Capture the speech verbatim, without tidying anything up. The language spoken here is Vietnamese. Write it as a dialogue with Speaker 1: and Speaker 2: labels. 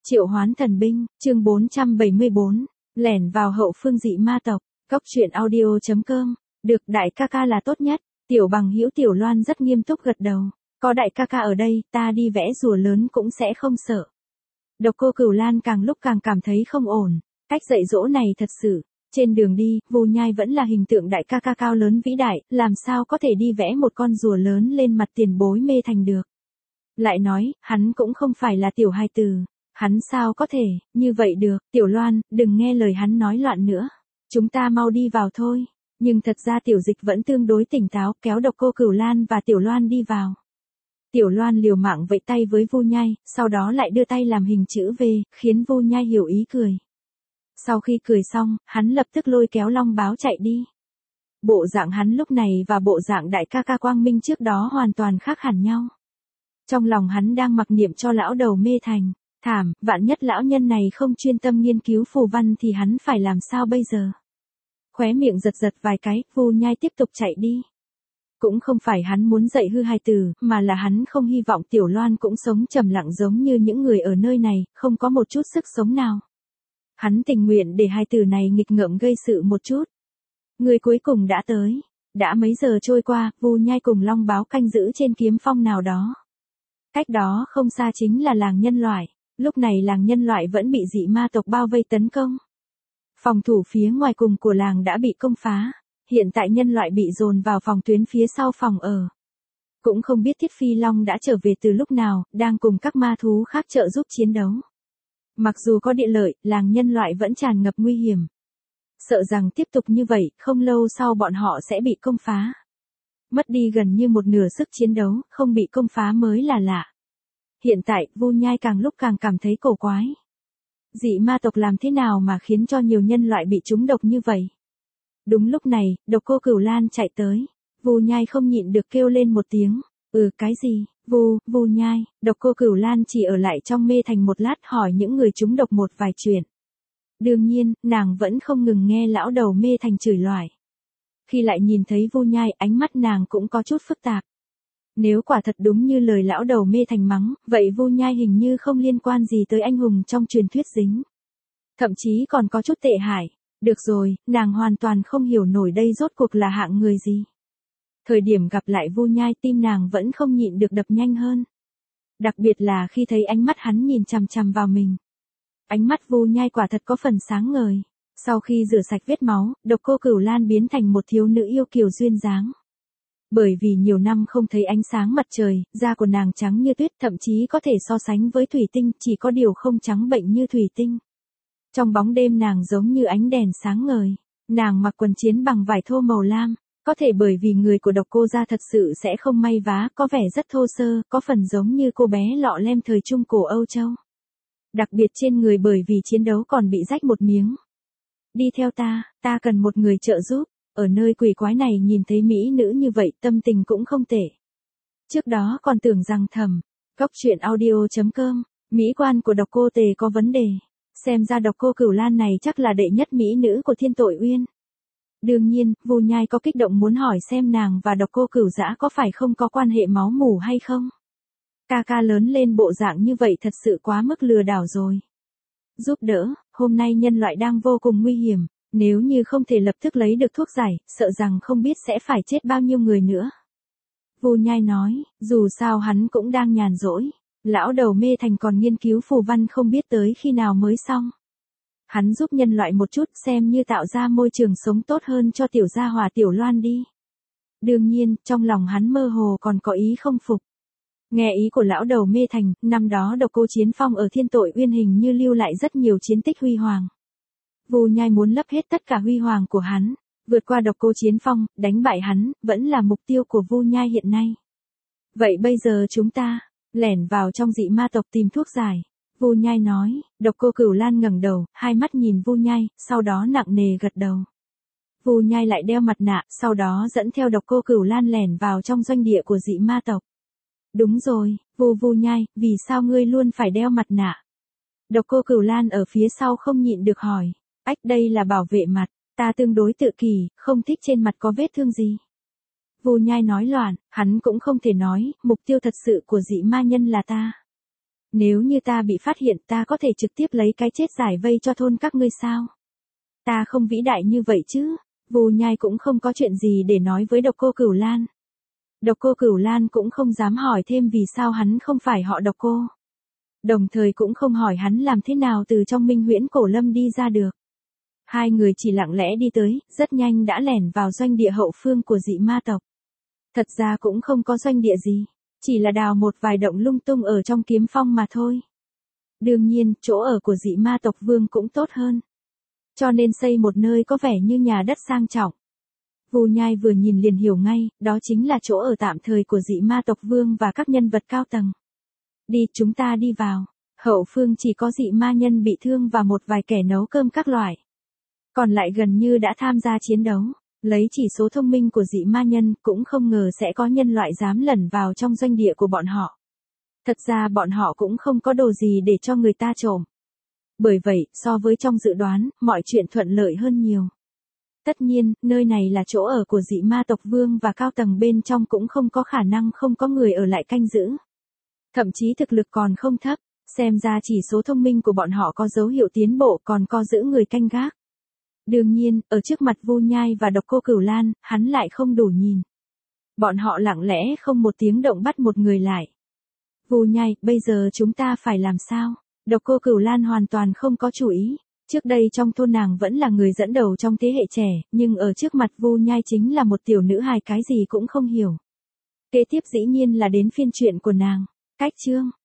Speaker 1: Triệu hoán thần binh, chương bốn trăm bảy mươi bốn, lẻn vào hậu phương dị ma tộc, cốc truyện audio chấm com, được đại ca ca là tốt nhất, tiểu bằng hữu Tiểu Loan rất nghiêm túc gật đầu, có đại ca ca ở đây, ta đi vẽ rùa lớn cũng sẽ không sợ. Độc Cô Cửu Lan càng lúc càng cảm thấy không ổn, cách dạy dỗ này thật sự, trên đường đi, Vu Nhai vẫn là hình tượng đại ca ca cao lớn vĩ đại, làm sao có thể đi vẽ một con rùa lớn lên mặt tiền bối mê thành được. Lại nói, hắn cũng không phải là tiểu hài tử. Hắn sao có thể, như vậy được, Tiểu Loan, đừng nghe lời hắn nói loạn nữa. Chúng ta mau đi vào thôi. Nhưng thật ra Tiểu Dịch vẫn tương đối tỉnh táo, kéo Độc Cô Cửu Lan và Tiểu Loan đi vào. Tiểu Loan liều mạng vẫy tay với Vu Nhai, sau đó lại đưa tay làm hình chữ V, khiến Vu Nhai hiểu ý cười. Sau khi cười xong, hắn lập tức lôi kéo Long Báo chạy đi. Bộ dạng hắn lúc này và bộ dạng đại ca ca Quang Minh trước đó hoàn toàn khác hẳn nhau. Trong lòng hắn đang mặc niệm cho lão đầu mê thành. Thảm, vạn nhất lão nhân này không chuyên tâm nghiên cứu phù văn thì hắn phải làm sao bây giờ? Khóe miệng giật giật vài cái, Vu Nhai tiếp tục chạy đi. Cũng không phải hắn muốn dạy hư hài tử, mà là hắn không hy vọng Tiểu Loan cũng sống trầm lặng giống như những người ở nơi này, không có một chút sức sống nào. Hắn tình nguyện để hài tử này nghịch ngợm gây sự một chút. Người cuối cùng đã tới. Đã mấy giờ trôi qua, Vu Nhai cùng Long Báo canh giữ trên kiếm phong nào đó. Cách đó không xa chính là làng nhân loại. Lúc này làng nhân loại vẫn bị dị ma tộc bao vây tấn công. Phòng thủ phía ngoài cùng của làng đã bị công phá. Hiện tại nhân loại bị dồn vào phòng tuyến phía sau phòng ở. Cũng không biết Thiết Phi Long đã trở về từ lúc nào, đang cùng các ma thú khác trợ giúp chiến đấu. Mặc dù có địa lợi, làng nhân loại vẫn tràn ngập nguy hiểm. Sợ rằng tiếp tục như vậy, không lâu sau bọn họ sẽ bị công phá. Mất đi gần như một nửa sức chiến đấu, không bị công phá mới là lạ. Hiện tại, Vu Nhai càng lúc càng cảm thấy cổ quái. Dị ma tộc làm thế nào mà khiến cho nhiều nhân loại bị trúng độc như vậy? Đúng lúc này, Độc Cô Cửu Lan chạy tới. Vu Nhai không nhịn được kêu lên một tiếng. Ừ, cái gì? Vu, Vu Nhai. Độc Cô Cửu Lan chỉ ở lại trong mê thành một lát hỏi những người trúng độc một vài chuyện. Đương nhiên, nàng vẫn không ngừng nghe lão đầu mê thành chửi loài. Khi lại nhìn thấy Vu Nhai, ánh mắt nàng cũng có chút phức tạp. Nếu quả thật đúng như lời lão đầu mê thành mắng, vậy Vu Nhai hình như không liên quan gì tới anh hùng trong truyền thuyết dính. Thậm chí còn có chút tệ hại. Được rồi, nàng hoàn toàn không hiểu nổi đây rốt cuộc là hạng người gì. Thời điểm gặp lại Vu Nhai tim nàng vẫn không nhịn được đập nhanh hơn. Đặc biệt là khi thấy ánh mắt hắn nhìn chằm chằm vào mình. Ánh mắt Vu Nhai quả thật có phần sáng ngời. Sau khi rửa sạch vết máu, Độc Cô Cửu Lan biến thành một thiếu nữ yêu kiều duyên dáng. Bởi vì nhiều năm không thấy ánh sáng mặt trời, da của nàng trắng như tuyết, thậm chí có thể so sánh với thủy tinh, chỉ có điều không trắng bệnh như thủy tinh. Trong bóng đêm nàng giống như ánh đèn sáng ngời. Nàng mặc quần chiến bằng vải thô màu lam, có thể bởi vì người của Độc Cô gia thật sự sẽ không may vá, có vẻ rất thô sơ, có phần giống như cô bé lọ lem thời trung cổ Âu Châu. Đặc biệt trên người bởi vì chiến đấu còn bị rách một miếng. Đi theo ta, ta cần một người trợ giúp. Ở nơi quỷ quái này nhìn thấy mỹ nữ như vậy tâm tình cũng không tệ. Trước đó còn tưởng rằng thầm, cốc truyện audio chấm com, mỹ quan của Độc Cô Tề có vấn đề. Xem ra Độc Cô Cửu Lan này chắc là đệ nhất mỹ nữ của Thiên Tội Uyên. Đương nhiên, Vu Nhai có kích động muốn hỏi xem nàng và Độc Cô Cửu Dã có phải không có quan hệ máu mủ hay không. Ca ca lớn lên bộ dạng như vậy thật sự quá mức lừa đảo rồi. Giúp đỡ, hôm nay nhân loại đang vô cùng nguy hiểm. Nếu như không thể lập tức lấy được thuốc giải, sợ rằng không biết sẽ phải chết bao nhiêu người nữa. Vu Nhai nói, dù sao hắn cũng đang nhàn rỗi. Lão đầu mê thành còn nghiên cứu phù văn không biết tới khi nào mới xong. Hắn giúp nhân loại một chút xem như tạo ra môi trường sống tốt hơn cho tiểu gia hỏa Tiểu Loan đi. Đương nhiên, trong lòng hắn mơ hồ còn có ý không phục. Nghe ý của lão đầu mê thành, năm đó Độc Cô Chiến Phong ở Thiên Tội Uyên hình như lưu lại rất nhiều chiến tích huy hoàng. Vu Nhai muốn lấp hết tất cả huy hoàng của hắn, vượt qua Độc Cô Chiến Phong, đánh bại hắn, vẫn là mục tiêu của Vu Nhai hiện nay. Vậy bây giờ chúng ta, lẻn vào trong dị ma tộc tìm thuốc giải. Vu Nhai nói, Độc Cô Cửu Lan ngẩng đầu, hai mắt nhìn Vu Nhai, sau đó nặng nề gật đầu. Vu Nhai lại đeo mặt nạ, sau đó dẫn theo Độc Cô Cửu Lan lẻn vào trong doanh địa của dị ma tộc. Đúng rồi, Vu Vu Nhai, vì sao ngươi luôn phải đeo mặt nạ? Độc Cô Cửu Lan ở phía sau không nhịn được hỏi. Ách, đây là bảo vệ mặt, ta tương đối tự kỷ, không thích trên mặt có vết thương gì. Vu Nhai nói loạn, hắn cũng không thể nói, mục tiêu thật sự của dị ma nhân là ta. Nếu như ta bị phát hiện ta có thể trực tiếp lấy cái chết giải vây cho thôn các ngươi sao? Ta không vĩ đại như vậy chứ. Vu Nhai cũng không có chuyện gì để nói với Độc Cô Cửu Lan. Độc Cô Cửu Lan cũng không dám hỏi thêm vì sao hắn không phải họ Độc Cô. Đồng thời cũng không hỏi hắn làm thế nào từ trong Minh Huyễn Cổ Lâm đi ra được. Hai người chỉ lặng lẽ đi tới, rất nhanh đã lẻn vào doanh địa hậu phương của dị ma tộc. Thật ra cũng không có doanh địa gì, chỉ là đào một vài động lung tung ở trong kiếm phong mà thôi. Đương nhiên, chỗ ở của dị ma tộc vương cũng tốt hơn. Cho nên xây một nơi có vẻ như nhà đất sang trọng. Vu Nhai vừa nhìn liền hiểu ngay, đó chính là chỗ ở tạm thời của dị ma tộc vương và các nhân vật cao tầng. Đi, chúng ta đi vào. Hậu phương chỉ có dị ma nhân bị thương và một vài kẻ nấu cơm các loại. Còn lại gần như đã tham gia chiến đấu. Lấy chỉ số thông minh của dị ma nhân cũng không ngờ sẽ có nhân loại dám lẩn vào trong doanh địa của bọn họ. Thật ra bọn họ cũng không có đồ gì để cho người ta trộm. Bởi vậy, so với trong dự đoán, mọi chuyện thuận lợi hơn nhiều. Tất nhiên, nơi này là chỗ ở của dị ma tộc vương và cao tầng bên trong cũng không có khả năng không có người ở lại canh giữ. Thậm chí thực lực còn không thấp, xem ra chỉ số thông minh của bọn họ có dấu hiệu tiến bộ còn có giữ người canh gác. Đương nhiên, ở trước mặt Vu Nhai và Độc Cô Cửu Lan, hắn lại không đủ nhìn. Bọn họ lặng lẽ không một tiếng động bắt một người lại. Vu Nhai, bây giờ chúng ta phải làm sao? Độc Cô Cửu Lan hoàn toàn không có chủ ý. Trước đây trong thôn nàng vẫn là người dẫn đầu trong thế hệ trẻ, nhưng ở trước mặt Vu Nhai chính là một tiểu nữ hài cái gì cũng không hiểu. Kế tiếp dĩ nhiên là đến phiên chuyện của nàng. Cách chương